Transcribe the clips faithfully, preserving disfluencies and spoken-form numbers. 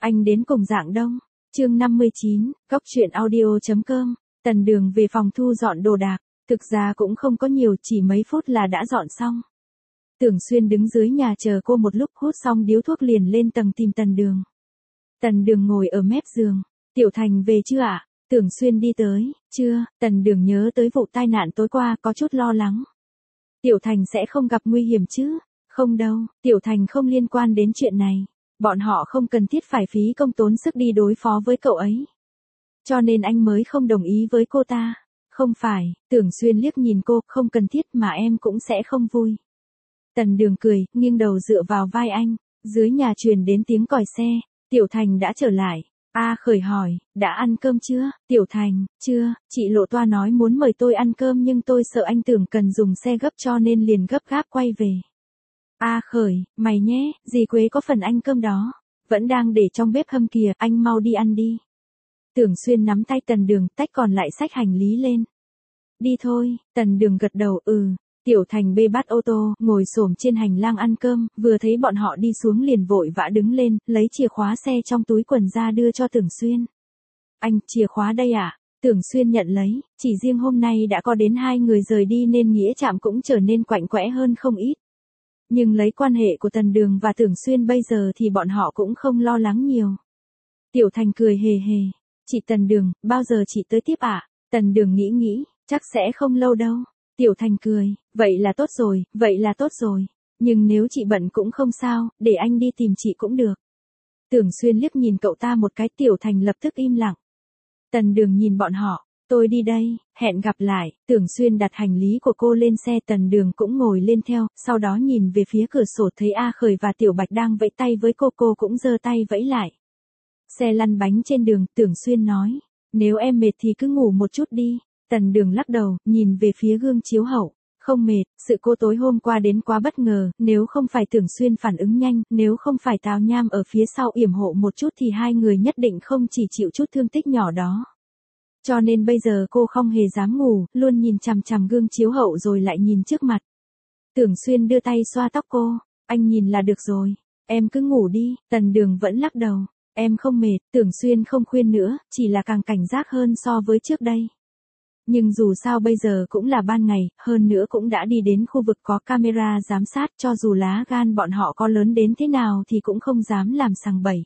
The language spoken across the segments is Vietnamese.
Anh đến cùng Dạng Đông. Chương năm mươi chín, cốc truyện audio chấm com. Tần Đường về phòng thu dọn đồ đạc, thực ra cũng không có nhiều, chỉ mấy phút là đã dọn xong. Tưởng Xuyên đứng dưới nhà chờ cô một lúc, hút xong điếu thuốc liền lên tầng tìm Tần Đường. Tần Đường ngồi ở mép giường. Tiểu Thành về chưa ạ? Tưởng Xuyên đi tới. Chưa. Tần Đường nhớ tới vụ tai nạn tối qua, có chút lo lắng. Tiểu Thành sẽ không gặp nguy hiểm chứ? Không đâu, Tiểu Thành không liên quan đến chuyện này. Bọn họ không cần thiết phải phí công tốn sức đi đối phó với cậu ấy. Cho nên anh mới không đồng ý với cô ta. Không phải. Tưởng Xuyên liếc nhìn cô, không cần thiết mà em cũng sẽ không vui. Tần Đường cười, nghiêng đầu dựa vào vai anh. Dưới nhà truyền đến tiếng còi xe. Tiểu Thành đã trở lại. A Khởi hỏi, đã ăn cơm chưa? Tiểu Thành, chưa, chị Lộ Toa nói muốn mời tôi ăn cơm nhưng tôi sợ anh Tưởng cần dùng xe gấp cho nên liền gấp gáp quay về. A Khởi, mày nhé, dì Quế có phần ăn cơm đó. Vẫn đang để trong bếp hâm kìa, anh mau đi ăn đi. Tưởng Xuyên nắm tay Tần Đường, tách còn lại xách hành lý lên. Đi thôi. Tần Đường gật đầu, ừ. Tiểu Thành bê bát ô tô, ngồi xổm trên hành lang ăn cơm, vừa thấy bọn họ đi xuống liền vội vã đứng lên, lấy chìa khóa xe trong túi quần ra đưa cho Tưởng Xuyên. Anh, chìa khóa đây à? Tưởng Xuyên nhận lấy, chỉ riêng hôm nay đã có đến hai người rời đi nên nghĩa trạm cũng trở nên quạnh quẽ hơn không ít. Nhưng lấy quan hệ của Tần Đường và Tưởng Xuyên bây giờ thì bọn họ cũng không lo lắng nhiều. Tiểu Thành cười hề hề. Chị Tần Đường, bao giờ chị tới tiếp ạ? À? Tần Đường nghĩ nghĩ, chắc sẽ không lâu đâu. Tiểu Thành cười, vậy là tốt rồi, vậy là tốt rồi. Nhưng nếu chị bận cũng không sao, để anh đi tìm chị cũng được. Tưởng Xuyên liếc nhìn cậu ta một cái, Tiểu Thành lập tức im lặng. Tần Đường nhìn bọn họ, tôi đi đây, hẹn gặp lại. Tưởng Xuyên đặt hành lý của cô lên xe, Tần Đường cũng ngồi lên theo, sau đó nhìn về phía cửa sổ thấy A Khởi và Tiểu Bạch đang vẫy tay với cô, cô cũng giơ tay vẫy lại. Xe lăn bánh trên đường, Tưởng Xuyên nói, nếu em mệt thì cứ ngủ một chút đi. Tần Đường lắc đầu, nhìn về phía gương chiếu hậu. Không mệt, sự cô tối hôm qua đến quá bất ngờ, nếu không phải Tưởng Xuyên phản ứng nhanh, nếu không phải Tào Nham ở phía sau yểm hộ một chút thì hai người nhất định không chỉ chịu chút thương tích nhỏ đó. Cho nên bây giờ cô không hề dám ngủ, luôn nhìn chằm chằm gương chiếu hậu rồi lại nhìn trước mặt. Tưởng Xuyên đưa tay xoa tóc cô, anh nhìn là được rồi, em cứ ngủ đi. Tần Đường vẫn lắc đầu, em không mệt. Tưởng Xuyên không khuyên nữa, chỉ là càng cảnh giác hơn so với trước đây. Nhưng dù sao bây giờ cũng là ban ngày, hơn nữa cũng đã đi đến khu vực có camera giám sát, cho dù lá gan bọn họ có lớn đến thế nào thì cũng không dám làm sằng bậy.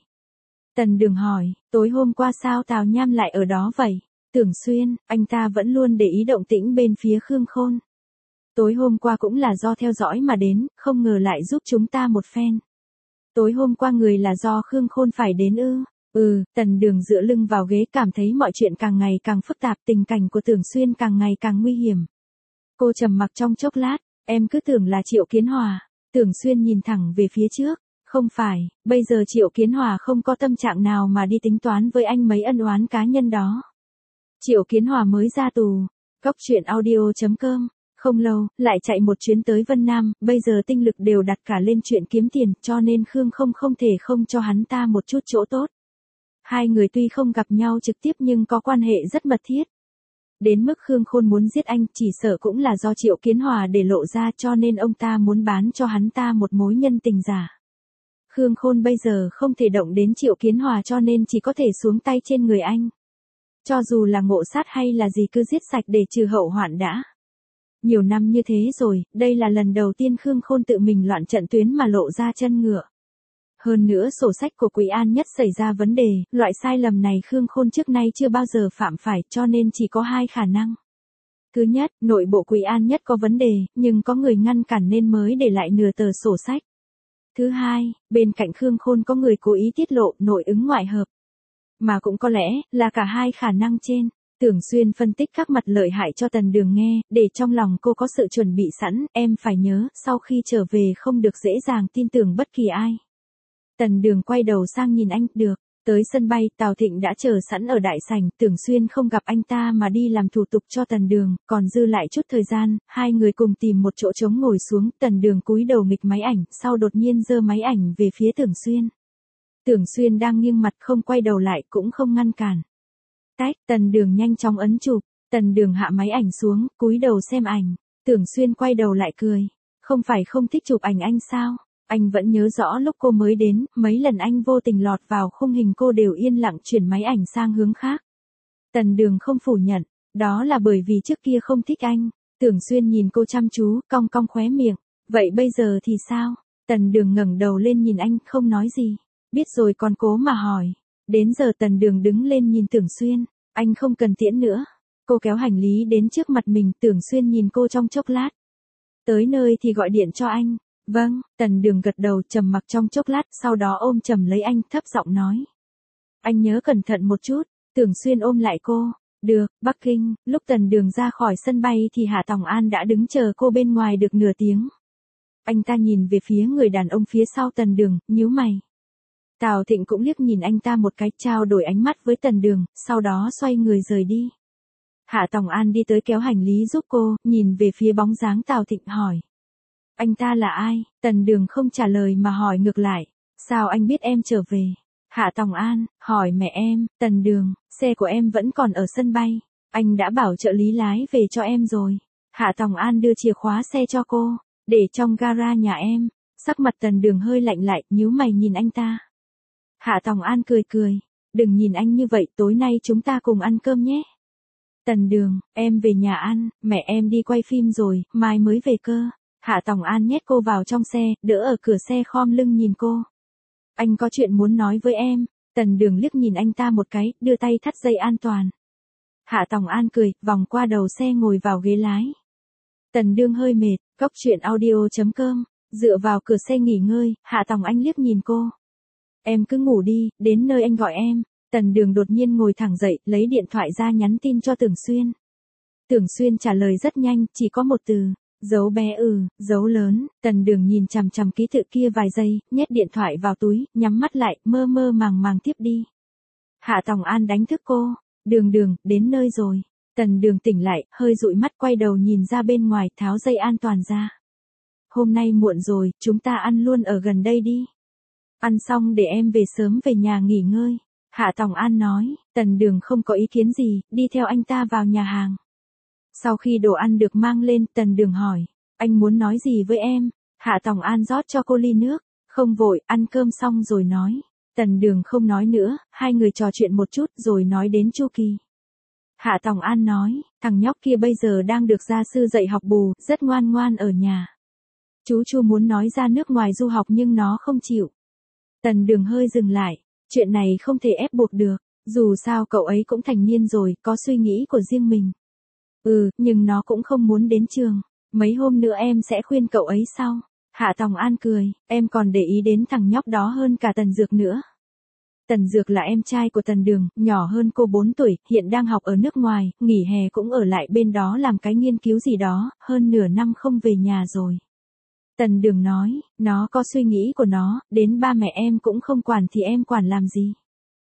Tần Đường hỏi, tối hôm qua sao Tào Nham lại ở đó vậy? Tưởng Xuyên, anh ta vẫn luôn để ý động tĩnh bên phía Khương Khôn. Tối hôm qua cũng là do theo dõi mà đến, không ngờ lại giúp chúng ta một phen. Tối hôm qua người là do Khương Khôn phải đến ư? Ừ. Tần Đường dựa lưng vào ghế, cảm thấy mọi chuyện càng ngày càng phức tạp, tình cảnh của Tưởng Xuyên càng ngày càng nguy hiểm. Cô trầm mặc trong chốc lát, em cứ tưởng là Triệu Kiến Hòa. Tưởng Xuyên nhìn thẳng về phía trước, không phải, bây giờ Triệu Kiến Hòa không có tâm trạng nào mà đi tính toán với anh mấy ân oán cá nhân đó. Triệu Kiến Hòa mới ra tù. Cốc truyện audio chấm com. Không lâu, lại chạy một chuyến tới Vân Nam, bây giờ tinh lực đều đặt cả lên chuyện kiếm tiền, cho nên Khương không không thể không cho hắn ta một chút chỗ tốt. Hai người tuy không gặp nhau trực tiếp nhưng có quan hệ rất mật thiết. Đến mức Khương Khôn muốn giết anh, chỉ sợ cũng là do Triệu Kiến Hòa để lộ ra, cho nên ông ta muốn bán cho hắn ta một mối nhân tình giả. Khương Khôn bây giờ không thể động đến Triệu Kiến Hòa cho nên chỉ có thể xuống tay trên người anh. Cho dù là ngộ sát hay là gì cứ giết sạch để trừ hậu hoạn đã. Nhiều năm như thế rồi, đây là lần đầu tiên Khương Khôn tự mình loạn trận tuyến mà lộ ra chân ngựa. Hơn nữa sổ sách của Quý An Nhất xảy ra vấn đề, loại sai lầm này Khương Khôn trước nay chưa bao giờ phạm phải, cho nên chỉ có hai khả năng. Thứ nhất, nội bộ Quý An Nhất có vấn đề, nhưng có người ngăn cản nên mới để lại nửa tờ sổ sách. Thứ hai, bên cạnh Khương Khôn có người cố ý tiết lộ, nội ứng ngoại hợp. Mà cũng có lẽ, là cả hai khả năng trên. Tưởng Xuyên phân tích các mặt lợi hại cho Tần Đường nghe, để trong lòng cô có sự chuẩn bị sẵn, em phải nhớ, sau khi trở về không được dễ dàng tin tưởng bất kỳ ai. Tần Đường quay đầu sang nhìn anh, được. Tới sân bay, Tào Thịnh đã chờ sẵn ở đại sảnh, Tưởng Xuyên không gặp anh ta mà đi làm thủ tục cho Tần Đường, còn dư lại chút thời gian, hai người cùng tìm một chỗ trống ngồi xuống, Tần Đường cúi đầu nghịch máy ảnh, sau đột nhiên giơ máy ảnh về phía Tưởng Xuyên. Tưởng Xuyên đang nghiêng mặt không quay đầu lại cũng không ngăn cản. Tách, Tần Đường nhanh chóng ấn chụp, Tần Đường hạ máy ảnh xuống, cúi đầu xem ảnh, Tưởng Xuyên quay đầu lại cười. Không phải không thích chụp ảnh anh sao? Anh vẫn nhớ rõ lúc cô mới đến, mấy lần anh vô tình lọt vào khung hình cô đều yên lặng chuyển máy ảnh sang hướng khác. Tần Đường không phủ nhận, đó là bởi vì trước kia không thích anh. Tưởng Xuyên nhìn cô chăm chú, cong cong khóe miệng. Vậy bây giờ thì sao? Tần Đường ngẩng đầu lên nhìn anh, không nói gì. Biết rồi còn cố mà hỏi. Đến giờ Tần Đường đứng lên nhìn Tưởng Xuyên. Anh không cần tiễn nữa. Cô kéo hành lý đến trước mặt mình, Tưởng Xuyên nhìn cô trong chốc lát. Tới nơi thì gọi điện cho anh. Vâng, Tần Đường gật đầu, trầm mặc trong chốc lát, sau đó ôm chầm lấy anh, thấp giọng nói. Anh nhớ cẩn thận một chút. Tưởng Xuyên ôm lại cô. Được, Bắc Kinh. Lúc Tần Đường ra khỏi sân bay thì Hạ Tòng An đã đứng chờ cô bên ngoài được nửa tiếng. Anh ta nhìn về phía người đàn ông phía sau Tần Đường, nhíu mày. Tào Thịnh cũng liếc nhìn anh ta một cái, trao đổi ánh mắt với Tần Đường, sau đó xoay người rời đi. Hạ Tòng An đi tới kéo hành lý giúp cô, nhìn về phía bóng dáng Tào Thịnh hỏi. Anh ta là ai? Tần Đường không trả lời mà hỏi ngược lại. Sao anh biết em trở về? Hạ Tòng An, hỏi mẹ em. Tần Đường, xe của em vẫn còn ở sân bay. Anh đã bảo trợ lý lái về cho em rồi. Hạ Tòng An đưa chìa khóa xe cho cô, để trong gara nhà em. Sắc mặt Tần Đường hơi lạnh lại, nhíu mày nhìn anh ta. Hạ Tòng An cười cười. Đừng nhìn anh như vậy, tối nay chúng ta cùng ăn cơm nhé. Tần Đường, em về nhà ăn, mẹ em đi quay phim rồi, mai mới về cơ. Hạ Tòng An nhét cô vào trong xe, đỡ ở cửa xe khom lưng nhìn cô. Anh có chuyện muốn nói với em. Tần Đường liếc nhìn anh ta một cái, đưa tay thắt dây an toàn. Hạ Tòng An cười, vòng qua đầu xe ngồi vào ghế lái. Tần Đường hơi mệt, cốc truyện audio chấm com, dựa vào cửa xe nghỉ ngơi, Hạ Tòng Anh liếc nhìn cô. Em cứ ngủ đi, đến nơi anh gọi em. Tần Đường đột nhiên ngồi thẳng dậy, lấy điện thoại ra nhắn tin cho Tưởng Xuyên. Tưởng Xuyên trả lời rất nhanh, chỉ có một từ. Dấu bé ừ, dấu lớn. Tần Đường nhìn chằm chằm ký tự kia vài giây, nhét điện thoại vào túi, nhắm mắt lại, mơ mơ màng màng tiếp đi. Hạ Tòng An đánh thức cô. Đường Đường, đến nơi rồi. Tần Đường tỉnh lại, hơi dụi mắt, quay đầu nhìn ra bên ngoài, tháo dây an toàn ra. Hôm nay muộn rồi, chúng ta ăn luôn ở gần đây đi. Ăn xong để em về sớm về nhà nghỉ ngơi. Hạ Tòng An nói. Tần Đường không có ý kiến gì, đi theo anh ta vào nhà hàng. Sau khi đồ ăn được mang lên, Tần Đường hỏi. Anh muốn nói gì với em? Hạ Tòng An rót cho cô ly nước. Không vội, ăn cơm xong rồi nói. Tần Đường không nói nữa, hai người trò chuyện một chút rồi nói đến Chu Kỳ. Hạ Tòng An nói, thằng nhóc kia bây giờ đang được gia sư dạy học bù, rất ngoan ngoan ở nhà. Chú Chu muốn nói ra nước ngoài du học nhưng nó không chịu. Tần Đường hơi dừng lại, chuyện này không thể ép buộc được, dù sao cậu ấy cũng thành niên rồi, có suy nghĩ của riêng mình. Ừ, nhưng nó cũng không muốn đến trường, mấy hôm nữa em sẽ khuyên cậu ấy sau. Hạ Tòng An cười, em còn để ý đến thằng nhóc đó hơn cả Tần Dược nữa. Tần Dược là em trai của Tần Đường, nhỏ hơn cô bốn tuổi, hiện đang học ở nước ngoài, nghỉ hè cũng ở lại bên đó làm cái nghiên cứu gì đó, hơn nửa năm không về nhà rồi. Tần Đường nói, nó có suy nghĩ của nó, đến ba mẹ em cũng không quản thì em quản làm gì.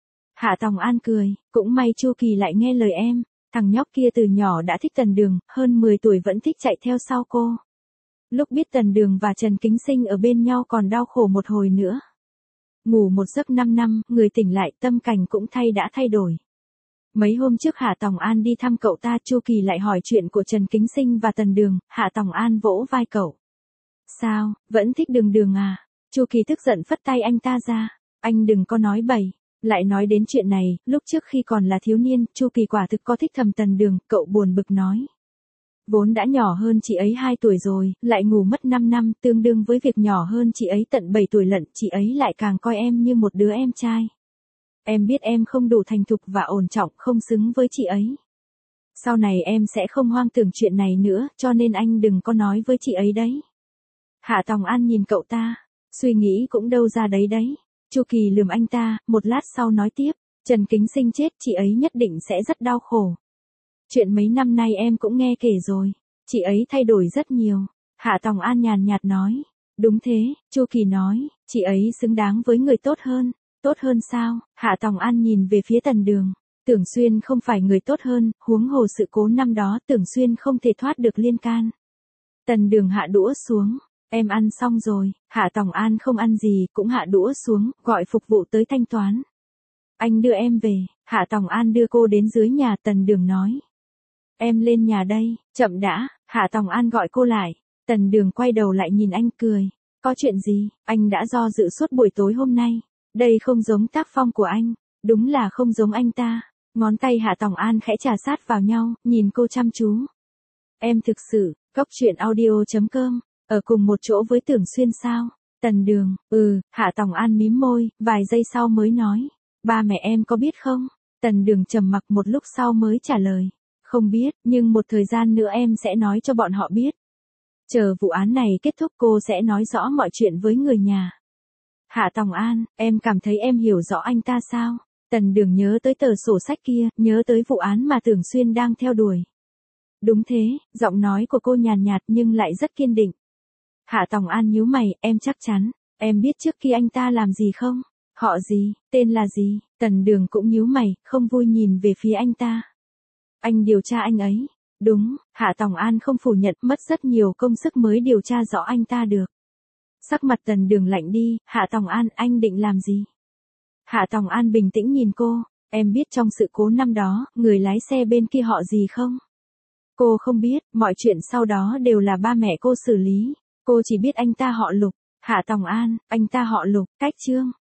Hạ Tòng An cười, cũng may Chu Kỳ lại nghe lời em, thằng nhóc kia từ nhỏ đã thích Tần Đường, hơn mười tuổi vẫn thích chạy theo sau cô. Lúc biết Tần Đường và Trần Kính Sinh ở bên nhau còn đau khổ một hồi nữa. Ngủ một giấc năm năm, người tỉnh lại, tâm cảnh cũng thay đã thay đổi. Mấy hôm trước Hạ Tòng An đi thăm cậu ta, Chu Kỳ lại hỏi chuyện của Trần Kính Sinh và Tần Đường, Hạ Tòng An vỗ vai cậu. Sao, vẫn thích Đường Đường à? Chu Kỳ tức giận phất tay anh ta ra, anh đừng có nói bậy. Lại nói đến chuyện này, lúc trước khi còn là thiếu niên, Chu Kỳ quả thực có thích thầm Tần Đường, cậu buồn bực nói. Vốn đã nhỏ hơn chị ấy hai tuổi rồi, lại ngủ mất năm năm, tương đương với việc nhỏ hơn chị ấy tận bảy tuổi lận, chị ấy lại càng coi em như một đứa em trai. Em biết em không đủ thành thục và ổn trọng, không xứng với chị ấy. Sau này em sẽ không hoang tưởng chuyện này nữa, cho nên anh đừng có nói với chị ấy đấy. Hạ Tòng An nhìn cậu ta, suy nghĩ cũng đâu ra đấy đấy. Chu Kỳ lườm anh ta, một lát sau nói tiếp, Trần Kính Sinh chết chị ấy nhất định sẽ rất đau khổ. Chuyện mấy năm nay em cũng nghe kể rồi, chị ấy thay đổi rất nhiều. Hạ Tòng An nhàn nhạt nói, đúng thế, Chu Kỳ nói, chị ấy xứng đáng với người tốt hơn. Tốt hơn sao? Hạ Tòng An nhìn về phía Tần Đường, Tưởng Xuyên không phải người tốt hơn, huống hồ sự cố năm đó Tưởng Xuyên không thể thoát được liên can. Tần Đường hạ đũa xuống. Em ăn xong rồi. Hạ Tòng An không ăn gì, cũng hạ đũa xuống, gọi phục vụ tới thanh toán. Anh đưa em về. Hạ Tòng An đưa cô đến dưới nhà. Tần Đường nói, em lên nhà đây. Chậm đã. Hạ Tòng An gọi cô lại. Tần Đường quay đầu lại nhìn anh cười. Có chuyện gì, anh đã do dự suốt buổi tối hôm nay. Đây không giống tác phong của anh, đúng là không giống anh ta. Ngón tay Hạ Tòng An khẽ chà sát vào nhau, nhìn cô chăm chú. Em thực sự, cốc truyện audio chấm com, ở cùng một chỗ với Tưởng Xuyên sao? Tần Đường, ừ, Hạ Tòng An mím môi, vài giây sau mới nói. Ba mẹ em có biết không? Tần Đường trầm mặc một lúc sau mới trả lời. Không biết, nhưng một thời gian nữa em sẽ nói cho bọn họ biết. Chờ vụ án này kết thúc cô sẽ nói rõ mọi chuyện với người nhà. Hạ Tòng An, em cảm thấy em hiểu rõ anh ta sao? Tần Đường nhớ tới tờ sổ sách kia, nhớ tới vụ án mà Tưởng Xuyên đang theo đuổi. Đúng thế, giọng nói của cô nhàn nhạt nhưng lại rất kiên định. Hạ Tòng An nhíu mày, em chắc chắn, em biết trước khi anh ta làm gì không? Họ gì, tên là gì? Tần Đường cũng nhíu mày, không vui nhìn về phía anh ta. Anh điều tra anh ấy. Đúng, Hạ Tòng An không phủ nhận, mất rất nhiều công sức mới điều tra rõ anh ta được. Sắc mặt Tần Đường lạnh đi, Hạ Tòng An, anh định làm gì? Hạ Tòng An bình tĩnh nhìn cô, em biết trong sự cố năm đó, người lái xe bên kia họ gì không? Cô không biết, mọi chuyện sau đó đều là ba mẹ cô xử lý. Cô chỉ biết anh ta họ Lục. Hạ Tòng An, anh ta họ Lục, cách Trương.